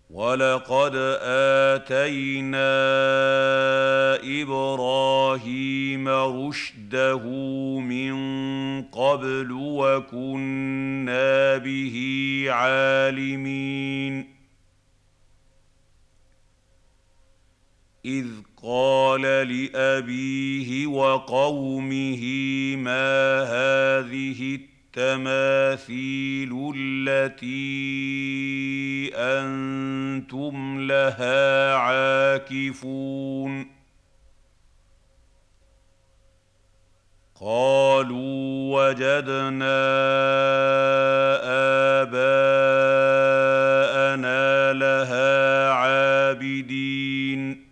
وَلَقَدْ آتَيْنَا إِبْرَاهِيمَ رُشْدَهُ مِن قَبْلُ وَكُنَّا بِهِ عَالِمِينَ إِذْ قَالَ لِأَبِيهِ وَقَوْمِهِ مَا هَٰذِهِ التَّمَاثِيلُ الَّتِي أَنتُمْ لَهَا عَاكِفُونَ قَالُوا وَجَدْنَا آبَاءَنَا لَهَا عَابِدِينَ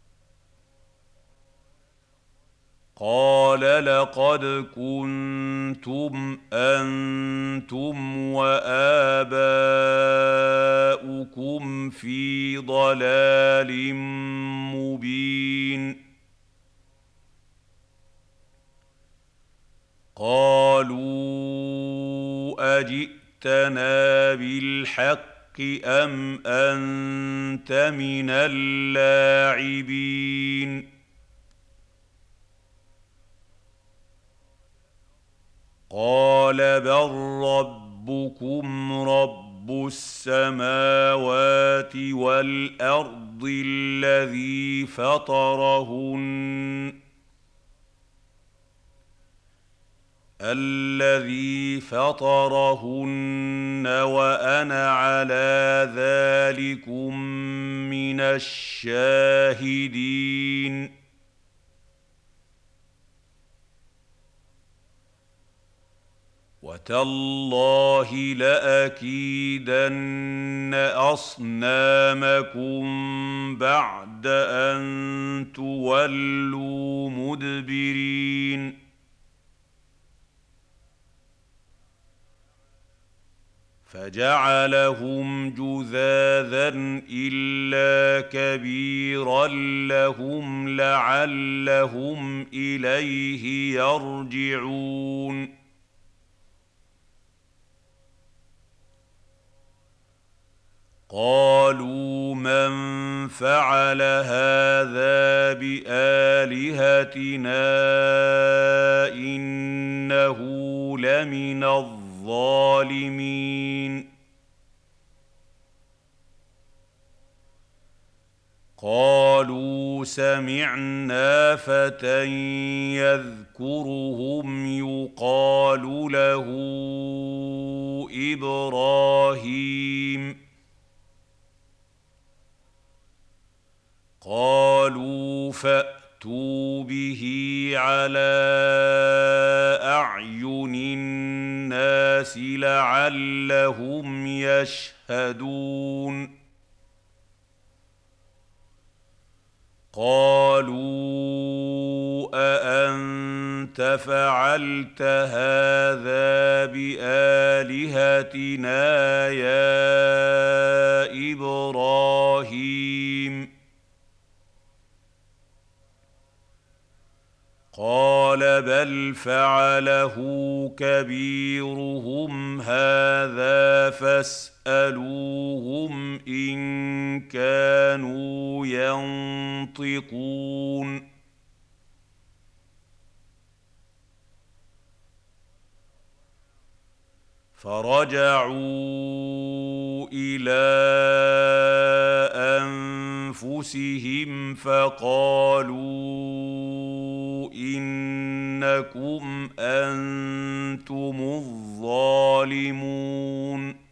قَالَ لَقَدْ كُنتُمْ أَنتُمْ وَآبَاؤُكُمْ فِي ضَلَالٍ مُّبِينٍ قَالُوا أَجِئْتَنَا بِالْحَقِّ أَمْ أَنتَ مِنَ اللاعبين قَالَ بَل رَّبُّكُمْ رَبُّ السَّمَاوَاتِ وَالْأَرْضِ الَّذِي فَطَرَهُنَّ وَأَنَا عَلَىٰ ذَٰلِكُم مِّنَ الشَّاهِدِينَ وَتَاللَّهِ لَأَكِيدَنَّ أَصْنَامَكُم بَعْدَ أَن تُوَلُّوا مُدْبِرِينَ فَجَعَلَهُمْ جُذَاذًا إِلَّا كَبِيرًا لَّهُمْ لَعَلَّهُمْ إِلَيْهِ يَرْجِعُونَ قَالُوا مَن فَعَلَ هَٰذَا بِآلِهَتِنَا إِنَّهُ لَمِنَ الظَّالِمِينَ قَالُوا سَمِعْنَا فَتًى يَذْكُرُهُمْ يُقَالُ لَهُ إِبْرَاهِيمُ قَالُوا فَأْتُوا بِهِ عَلَىٰ أَعْيُنِ النَّاسِ لَعَلَّهُمْ يَشْهَدُونَ قَالُوا أَأَنتَ فَعَلْتَ هَٰذَا بِآلِهَتِنَا يَا إِبْرَاهِيمُ قَالَ بَلْ فَعَلَهُ كَبِيرُهُمْ هَٰذَا فَاسْأَلُوهُمْ إِن كَانُوا يَنطِقُونَ فَرَجَعُوا إِلَىٰ أَنفُسِهِمْ فَقَالُوا إِنَّكُمْ أَنتُمُ الظَّالِمُونَ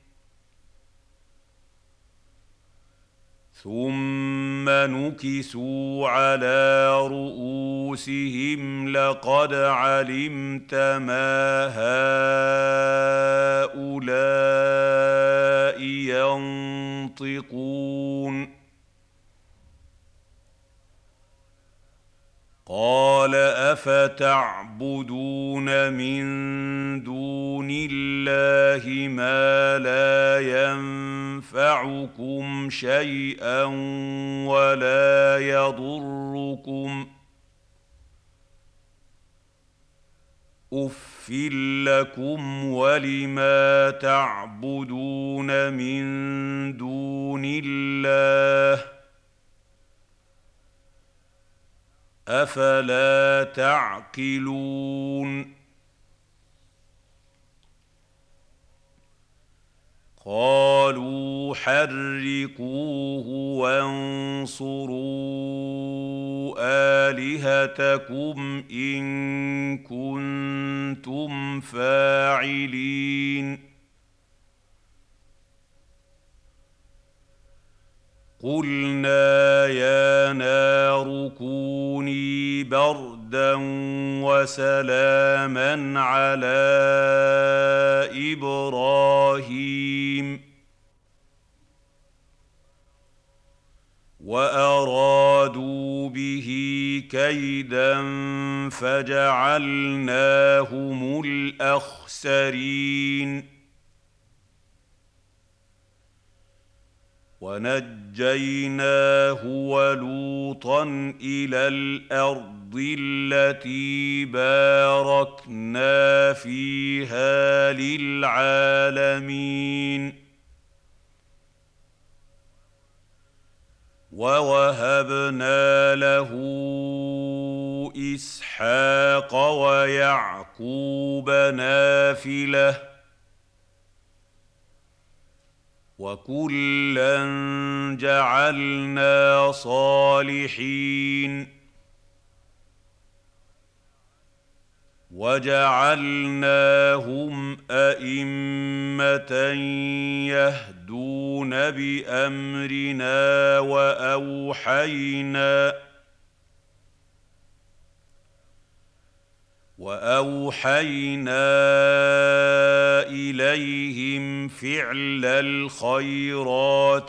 ثُمَّ نُكِسُوا عَلَىٰ رُءُوسِهِمْ لَقَدْ عَلِمْتَ مَا هَٰؤُلَاءِ يَنطِقُونَ قَالَ أَفَتَعْبُدُونَ مِن دُونِ اللَّهِ مَا لَا يَنفَعُكُمْ شَيْئًا وَلَا يَضُرُّكُمْ أُفٍّ لَّكُمْ وَلِمَا تَعْبُدُونَ مِن دُونِ اللَّهِ الله أفلا تعقلون قالوا حرقوه وانصروا آلهتكم إن كنتم فاعلين قلنا يا نار كوني بردا وسلاما على إبراهيم وأرادوا به كيدا فجعلناهم الأخسرين ونجيناه ولوطا إلى الأرض التي باركنا فيها للعالمين ووهبنا له إسحاق ويعقوب نافلة وكلا جعلنا صالحين وجعلناهم أئمة يهدون بأمرنا وأوحينا إليهم فعل الخيرات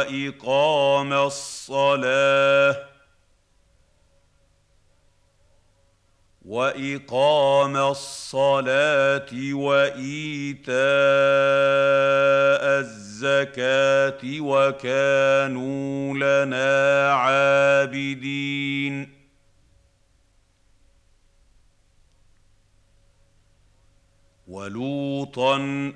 وإقام الصلاة وإيتاء الزكاة وكانوا لنا عابدين ولوطا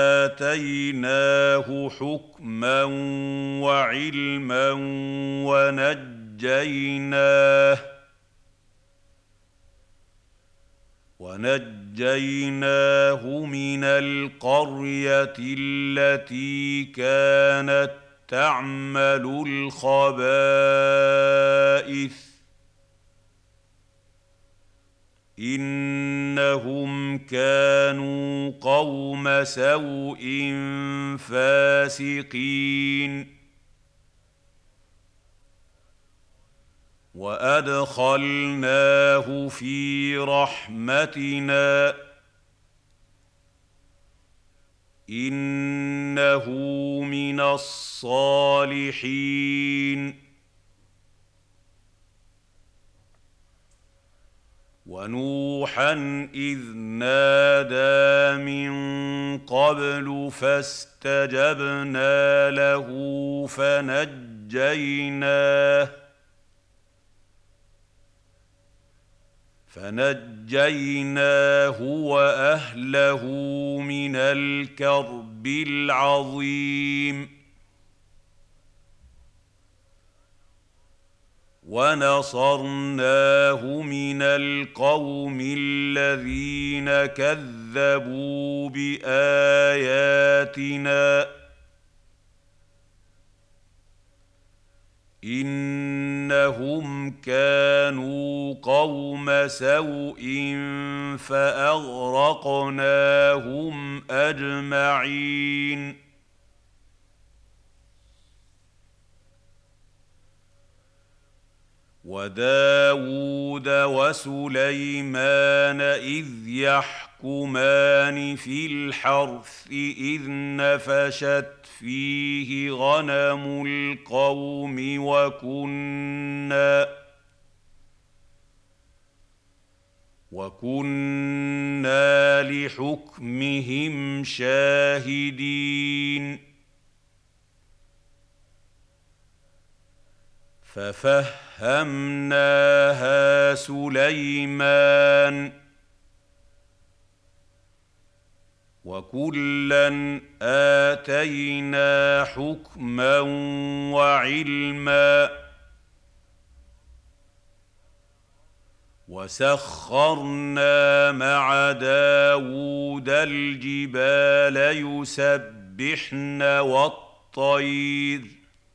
آتيناه حكما وعلما ونجيناه من القرية التي كانت تعمل الخبائث إنهم كانوا قوم سوء فاسقين وأدخلناه في رحمتنا إنه من الصالحين ونوحا إذ نادى من قبل فاستجبنا له فنجيناه وأهله من الكرب العظيم ونصرناه من القوم الذين كذبوا بآياتنا إنهم كانوا قوم سوء فأغرقناهم أجمعين وداود وسليمان إذ يحكمان في الحرث إذ نفشت فيه غنم القوم وكنا لحكمهم شاهدين ففهمناها سليمان وكلا آتينا حكما وعلما وسخرنا مع داود الجبال يسبحن والطير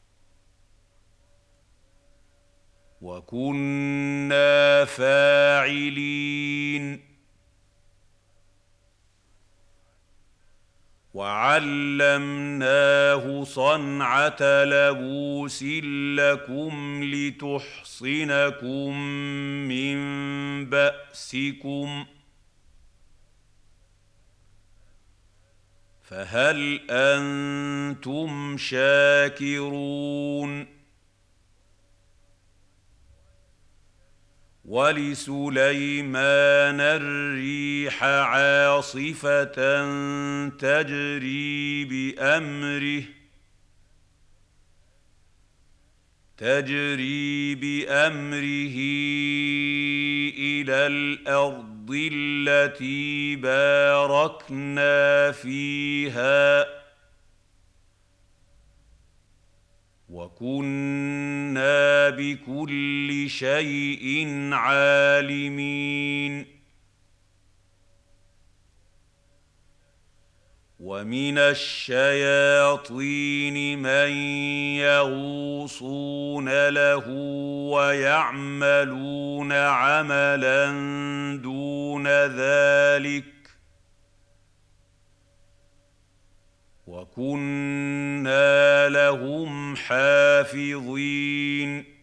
وكنا فاعلين وعلمناه صنعة لبوس لكم لتحصنكم من بأسكم فهل أنتم شاكرون ولسليمان الريح عاصفة تجري بأمره إلى الأرض التي باركنا فيها وكنا بكل شيء عالمين ومن الشياطين من يغوصون له ويعملون عملا دون ذلك وكنا لهم حافظين